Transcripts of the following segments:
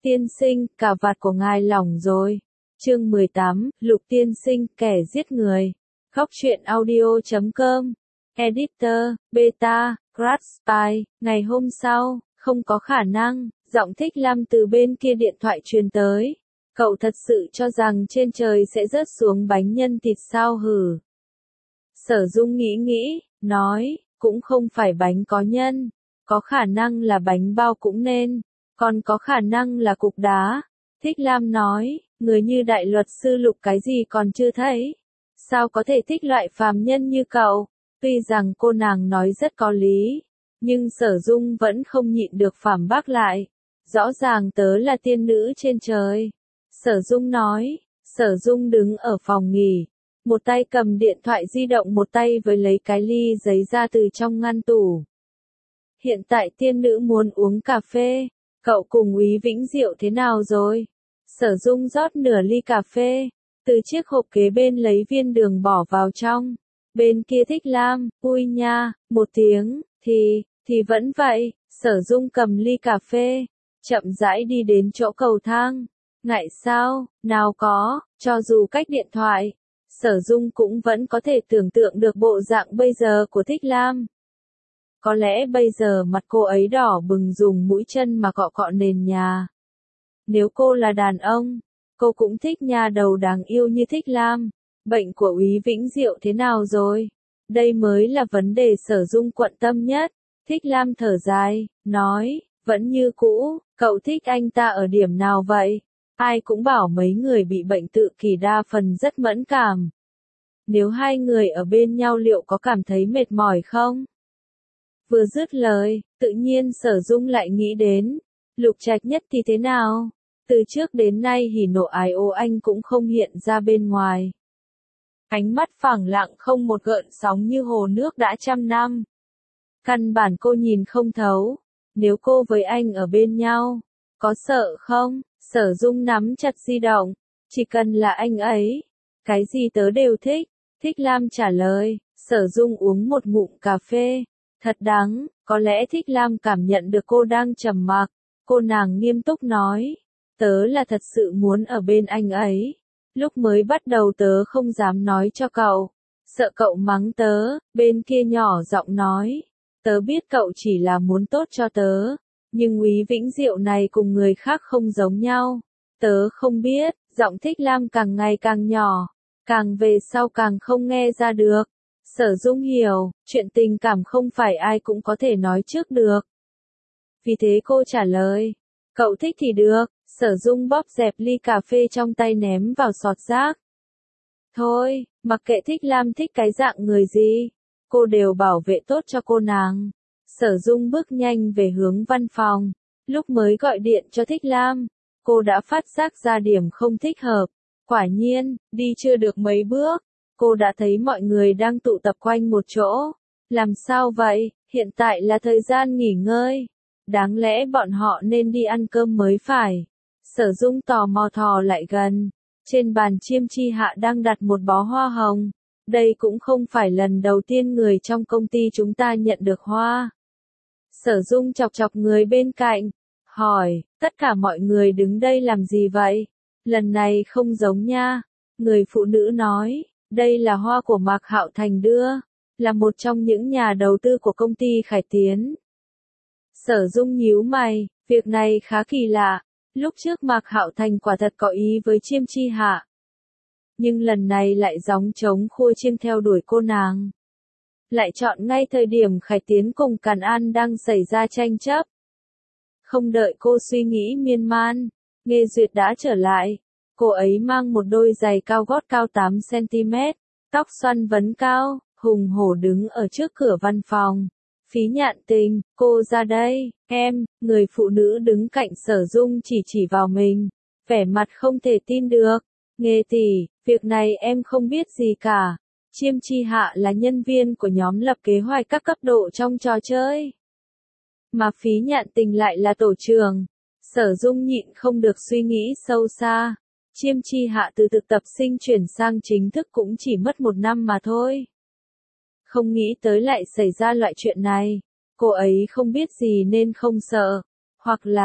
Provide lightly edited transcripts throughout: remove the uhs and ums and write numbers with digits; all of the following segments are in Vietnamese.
Tiên sinh, cà vạt của ngài lỏng rồi. Chương 18, Lục tiên sinh, kẻ giết người. Góc truyện audio.com. Editor, Beta, Crash Spy. Ngày hôm sau, không có khả năng, giọng Thích Lam từ bên kia điện thoại truyền tới. Cậu thật sự cho rằng trên trời sẽ rớt xuống bánh nhân thịt sao hử? Sở Dung nghĩ, nói, cũng không phải bánh có nhân, có khả năng là bánh bao cũng nên, còn có khả năng là cục đá. Thích Lam nói, người như đại luật sư Lục cái gì còn chưa thấy, sao có thể thích loại phàm nhân như cậu? Tuy rằng cô nàng nói rất có lý, nhưng Sở Dung vẫn không nhịn được phản bác lại. Rõ ràng tớ là tiên nữ trên trời. Sở Dung nói. Sở Dung đứng ở phòng nghỉ, một tay cầm điện thoại di động, một tay với lấy cái ly giấy ra từ trong ngăn tủ. Hiện tại tiên nữ muốn uống cà phê, cậu cùng Úy Vĩnh Diệu thế nào rồi? Sở Dung rót nửa ly cà phê, từ chiếc hộp kế bên lấy viên đường bỏ vào trong. Bên kia Thích Lam, ui nha, một tiếng, thì vẫn vậy. Sở Dung cầm ly cà phê, chậm rãi đi đến chỗ cầu thang. Ngại sao, nào có, cho dù cách điện thoại, Sở Dung cũng vẫn có thể tưởng tượng được bộ dạng bây giờ của Thích Lam. Có lẽ bây giờ mặt cô ấy đỏ bừng dùng mũi chân mà cọ cọ nền nhà. Nếu cô là đàn ông, cô cũng thích nha đầu đáng yêu như Thích Lam. Bệnh của Úy Vĩnh Diệu thế nào rồi? Đây mới là vấn đề Sở Dung quan tâm nhất. Thích Lam thở dài, nói, vẫn như cũ, cậu thích anh ta ở điểm nào vậy? Ai cũng bảo mấy người bị bệnh tự kỷ đa phần rất mẫn cảm. Nếu hai người ở bên nhau liệu có cảm thấy mệt mỏi không? Vừa dứt lời, tự nhiên Sở Dung lại nghĩ đến, Lục Trạch Nhất thì thế nào? Từ trước đến nay hỉ nộ ái ố anh cũng không hiện ra bên ngoài. Ánh mắt phẳng lặng không một gợn sóng như hồ nước đã trăm năm. Căn bản cô nhìn không thấu. Nếu cô với anh ở bên nhau, có sợ không? Sở Dung nắm chặt di động. Chỉ cần là anh ấy, cái gì tớ đều thích. Thích Lam trả lời. Sở Dung uống một ngụm cà phê. Thật đắng, có lẽ Thích Lam cảm nhận được cô đang trầm mặc. Cô nàng nghiêm túc nói. Tớ là thật sự muốn ở bên anh ấy. Lúc mới bắt đầu tớ không dám nói cho cậu. Sợ cậu mắng tớ, bên kia nhỏ giọng nói. Tớ biết cậu chỉ là muốn tốt cho tớ. Nhưng Úy Vĩnh Diệu này cùng người khác không giống nhau. Tớ không biết, giọng Thích Lam càng ngày càng nhỏ. Càng về sau càng không nghe ra được. Sở Dung hiểu, chuyện tình cảm không phải ai cũng có thể nói trước được. Vì thế cô trả lời. Cậu thích thì được. Sở Dung bóp dẹp ly cà phê trong tay ném vào sọt rác. Thôi, mặc kệ Thích Lam thích cái dạng người gì, cô đều bảo vệ tốt cho cô nàng. Sở Dung bước nhanh về hướng văn phòng. Lúc mới gọi điện cho Thích Lam, cô đã phát giác ra điểm không thích hợp. Quả nhiên, đi chưa được mấy bước, cô đã thấy mọi người đang tụ tập quanh một chỗ. Làm sao vậy? Hiện tại là thời gian nghỉ ngơi. Đáng lẽ bọn họ nên đi ăn cơm mới phải. Sở Dung tò mò thò lại gần. Trên bàn Chiêm Chi Hạ đang đặt một bó hoa hồng. Đây cũng không phải lần đầu tiên người trong công ty chúng ta nhận được hoa. Sở Dung chọc chọc người bên cạnh. Hỏi, tất cả mọi người đứng đây làm gì vậy? Lần này không giống nha. Người phụ nữ nói, đây là hoa của Mạc Hạo Thành đưa. Là một trong những nhà đầu tư của công ty Khải Tiến. Sở Dung nhíu mày, việc này khá kỳ lạ. Lúc trước Mạc Hạo Thành quả thật có ý với Chiêm Chi Hạ. Nhưng lần này lại gióng trống khua chiêng theo đuổi cô nàng. Lại chọn ngay thời điểm Khải Tiến cùng Càn An đang xảy ra tranh chấp. Không đợi cô suy nghĩ miên man, Nghê Duyệt đã trở lại. Cô ấy mang một đôi giày cao gót cao 8 cm, tóc xoăn vấn cao, hùng hổ đứng ở trước cửa văn phòng. Phí Nhạn Tình, cô ra đây, em. Người phụ nữ đứng cạnh Sở Dung chỉ vào mình, vẻ mặt không thể tin được. Nghê tỷ, việc này em không biết gì cả. Chiêm Chi Hạ là nhân viên của nhóm lập kế hoạch các cấp độ trong trò chơi. Mà Phí Nhạn Tình lại là tổ trưởng. Sở Dung nhịn không được suy nghĩ sâu xa. Chiêm Chi Hạ từ thực tập sinh chuyển sang chính thức cũng chỉ mất 1 năm mà thôi. Không nghĩ tới lại xảy ra loại chuyện này. Cô ấy không biết gì nên không sợ.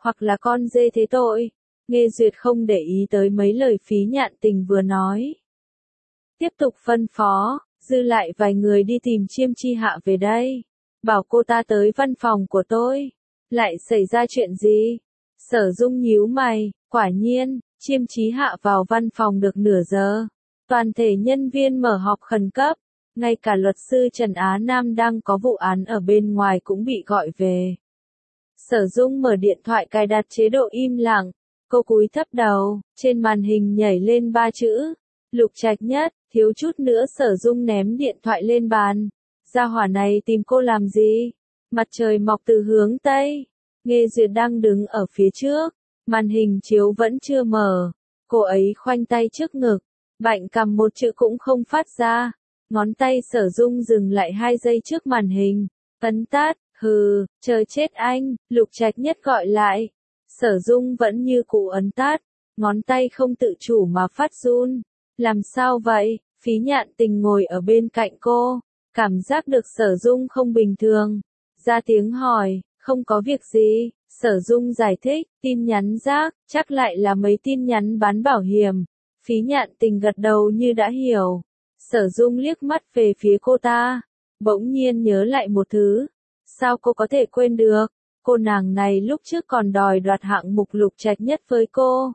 hoặc là con dê thế tội. Nghe Duyệt không để ý tới mấy lời Phí Nhạn Tình vừa nói. Tiếp tục phân phó, dư lại vài người đi tìm Chiêm Chi Hạ về đây. Bảo cô ta tới văn phòng của tôi. Lại xảy ra chuyện gì? Sở Dung nhíu mày, quả nhiên, Chiêm Chí Hạ vào văn phòng được nửa giờ. Toàn thể nhân viên mở họp khẩn cấp. Ngay cả luật sư Trần Á Nam đang có vụ án ở bên ngoài cũng bị gọi về. Sở Dung mở điện thoại cài đặt chế độ im lặng. Cô cúi thấp đầu, trên màn hình nhảy lên 3 chữ. Lục Trạch Nhất, thiếu chút nữa Sở Dung ném điện thoại lên bàn. Gia hỏa này tìm cô làm gì? Mặt trời mọc từ hướng Tây. Nghe Duyệt đang đứng ở phía trước. Màn hình chiếu vẫn chưa mở. Cô ấy khoanh tay trước ngực. Bạnh cầm một chữ cũng không phát ra. Ngón tay Sở Dung dừng lại 2 giây trước màn hình. Ấn tắt, hừ, chờ chết anh, Lục Trạch Nhất gọi lại. Sở Dung vẫn như cũ ấn tắt. Ngón tay không tự chủ mà phát run. Làm sao vậy? Phí Nhạn Tình ngồi ở bên cạnh cô. Cảm giác được Sở Dung không bình thường. Ra tiếng hỏi, không có việc gì. Sở Dung giải thích, tin nhắn rác, chắc lại là mấy tin nhắn bán bảo hiểm. Phí Nhạn Tình gật đầu như đã hiểu. Sở Dung liếc mắt về phía cô ta. Bỗng nhiên nhớ lại một thứ. Sao cô có thể quên được? Cô nàng này lúc trước còn đòi đoạt hạng mục Lục Trạch Nhất với cô.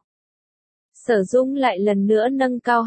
Sở Dung lại lần nữa nâng cao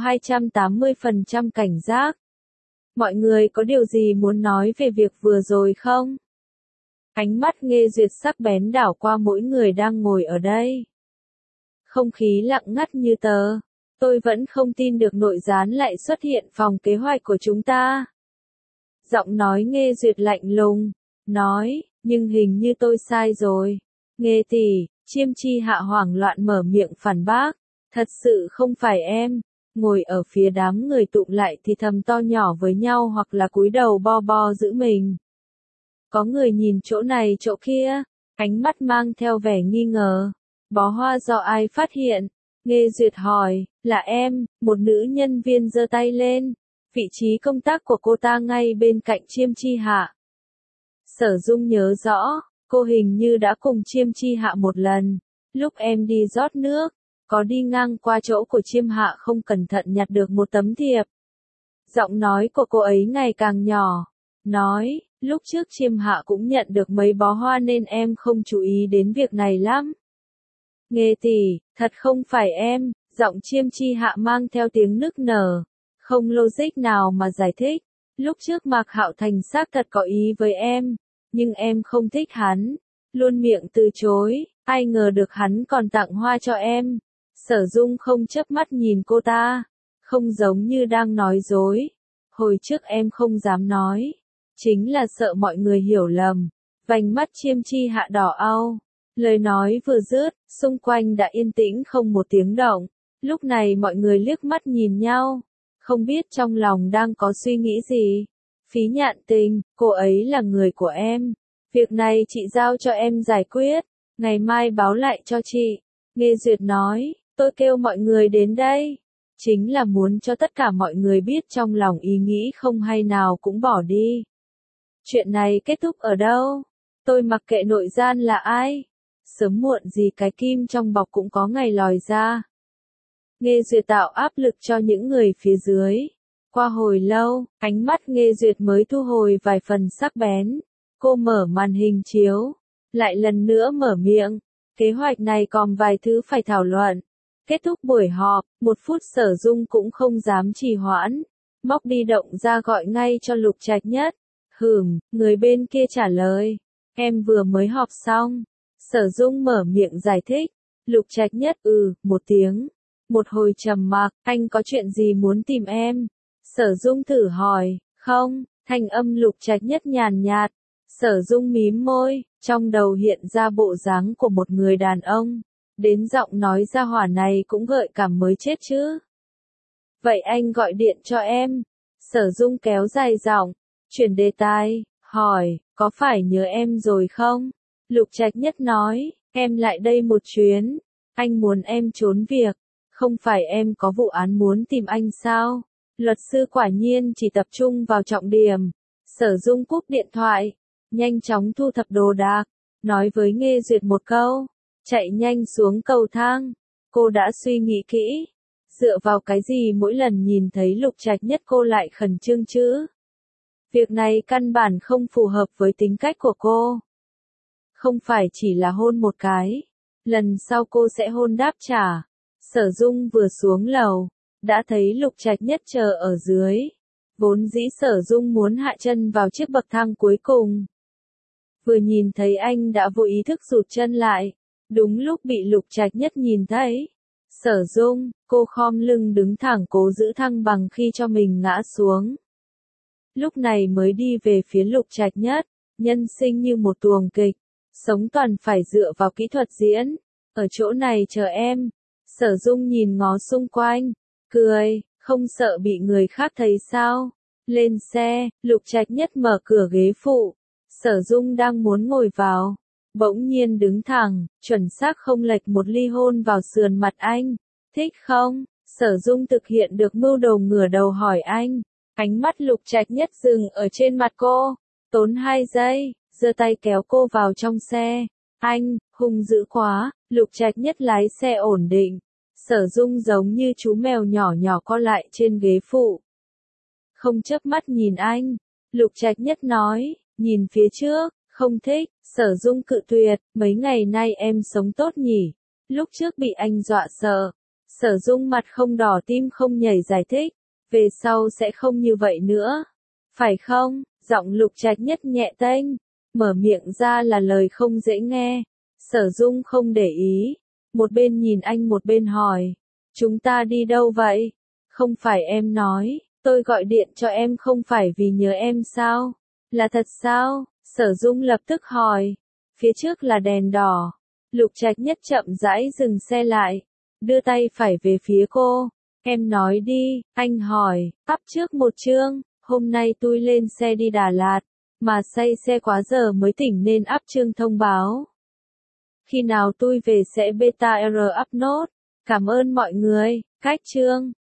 280% cảnh giác. Mọi người có điều gì muốn nói về việc vừa rồi không? Ánh mắt Nghe Duyệt sắc bén đảo qua mỗi người đang ngồi ở đây. Không khí lặng ngắt như tờ. Tôi vẫn không tin được nội gián lại xuất hiện phòng kế hoạch của chúng ta. Giọng nói Nghe Duyệt lạnh lùng. Nói, nhưng hình như tôi sai rồi. Nghe tỷ, Chiêm Chi Hạ hoảng loạn mở miệng phản bác. Thật sự không phải em. Ngồi ở phía đám người tụng lại thì thầm to nhỏ với nhau hoặc là cúi đầu bo bo giữ mình. Có người nhìn chỗ này chỗ kia, ánh mắt mang theo vẻ nghi ngờ. Bó hoa do ai phát hiện? Nghe Duyệt hỏi, là em, một nữ nhân viên giơ tay lên. Vị trí công tác của cô ta ngay bên cạnh Chiêm Chi Hạ. Sở Dung nhớ rõ, cô hình như đã cùng Chiêm Chi Hạ một lần. Lúc em đi rót nước, có đi ngang qua chỗ của Chiêm Hạ không cẩn thận nhặt được một tấm thiệp. Giọng nói của cô ấy ngày càng nhỏ. Nói, lúc trước Chiêm Hạ cũng nhận được mấy bó hoa nên em không chú ý đến việc này lắm. Nghe tỷ, thật không phải em, giọng Chiêm Chi Hạ mang theo tiếng nức nở. Không logic nào mà giải thích. Lúc trước Mạc Hạo Thành xác thật có ý với em, nhưng em không thích hắn. Luôn miệng từ chối, ai ngờ được hắn còn tặng hoa cho em. Sở Dung không chớp mắt nhìn cô ta. Không giống như đang nói dối. Hồi trước em không dám nói. Chính là sợ mọi người hiểu lầm. Vành mắt Chiêm Chi Hạ đỏ au. Lời nói vừa dứt, xung quanh đã yên tĩnh không một tiếng động. Lúc này mọi người liếc mắt nhìn nhau. Không biết trong lòng đang có suy nghĩ gì. Phí Nhạn Tình, cô ấy là người của em. Việc này chị giao cho em giải quyết. Ngày mai báo lại cho chị. Nghe Duyệt nói, tôi kêu mọi người đến đây. Chính là muốn cho tất cả mọi người biết trong lòng ý nghĩ không hay nào cũng bỏ đi. Chuyện này kết thúc ở đâu? Tôi mặc kệ nội gian là ai. Sớm muộn gì cái kim trong bọc cũng có ngày lòi ra. Nghe Duyệt tạo áp lực cho những người phía dưới. Qua hồi lâu, ánh mắt Nghe Duyệt mới thu hồi vài phần sắc bén. Cô mở màn hình chiếu. Lại lần nữa mở miệng. Kế hoạch này còn vài thứ phải thảo luận. Kết thúc buổi họp, 1 phút Sở Dung cũng không dám trì hoãn. Móc di động ra gọi ngay cho Lục Trạch Nhất. Người bên kia trả lời. Em vừa mới họp xong. Sở Dung mở miệng giải thích. Lục Trạch Nhất một tiếng. Một hồi trầm mặc, anh có chuyện gì muốn tìm em? Sở Dung thử hỏi. Không, thanh âm Lục Trạch Nhất nhàn nhạt. Sở Dung mím môi, trong đầu hiện ra bộ dáng của một người đàn ông. Đến giọng nói ra hỏa này cũng gợi cảm mới chết chứ. Vậy anh gọi điện cho em. Sở Dung kéo dài giọng, chuyển đề tài, hỏi, có phải nhớ em rồi không? Lục Trạch Nhất nói, em lại đây một chuyến. Anh muốn em trốn việc. Không phải em có vụ án muốn tìm anh sao? Luật sư quả nhiên chỉ tập trung vào trọng điểm. Sở Dung cúp điện thoại. Nhanh chóng thu thập đồ đạc. Nói với Nghe Duyệt một câu. chạy nhanh xuống cầu thang. Cô đã suy nghĩ kỹ. Dựa vào cái gì mỗi lần nhìn thấy Lục Trạch Nhất cô lại khẩn trương chứ? Việc này căn bản không phù hợp với tính cách của cô. Không phải chỉ là hôn một cái. Lần sau cô sẽ hôn đáp trả. Sở Dung vừa xuống lầu, đã thấy Lục Trạch Nhất chờ ở dưới. Vốn dĩ Sở Dung muốn hạ chân vào chiếc bậc thang cuối cùng. Vừa nhìn thấy anh đã vô ý thức rụt chân lại. Đúng lúc bị Lục Trạch Nhất nhìn thấy. Sở Dung, cô khom lưng đứng thẳng cố giữ thăng bằng khi cho mình ngã xuống. Lúc này mới đi về phía Lục Trạch Nhất, nhân sinh như một tuồng kịch, sống toàn phải dựa vào kỹ thuật diễn. Ở chỗ này chờ em. Sở Dung nhìn ngó xung quanh, cười, không sợ bị người khác thấy sao? Lên xe, Lục Trạch Nhất mở cửa ghế phụ. Sở Dung đang muốn ngồi vào, bỗng nhiên đứng thẳng, chuẩn xác không lệch một ly hôn vào sườn mặt anh. Thích không? Sở Dung thực hiện được mưu đồ ngửa đầu hỏi anh. Ánh mắt Lục Trạch Nhất dừng ở trên mặt cô, tốn 2 giây, giơ tay kéo cô vào trong xe. Anh, hung dữ quá. Lục Trạch Nhất lái xe ổn định. Sở Dung giống như chú mèo nhỏ nhỏ co lại trên ghế phụ. Không chớp mắt nhìn anh. Lục Trạch Nhất nói, nhìn phía trước, không thích. Sở Dung cự tuyệt, mấy ngày nay em sống tốt nhỉ? Lúc trước bị anh dọa sợ. Sở Dung mặt không đỏ tim không nhảy giải thích, về sau sẽ không như vậy nữa. Phải không? Giọng Lục Trạch Nhất nhẹ tênh, mở miệng ra là lời không dễ nghe. Sở Dung không để ý, một bên nhìn anh một bên hỏi, chúng ta đi đâu vậy? Không phải em nói, tôi gọi điện cho em không phải vì nhớ em sao? Là thật sao? Sở Dung lập tức hỏi. Phía trước là đèn đỏ. Lục Trạch Nhất chậm rãi dừng xe lại, đưa tay phải về phía cô. Em nói đi, anh hỏi, up trước một chương, hôm nay tôi lên xe đi Đà Lạt, mà say xe quá giờ mới tỉnh nên up chương thông báo. Khi nào tôi về sẽ beta R up nốt. Cảm ơn mọi người, cách chương.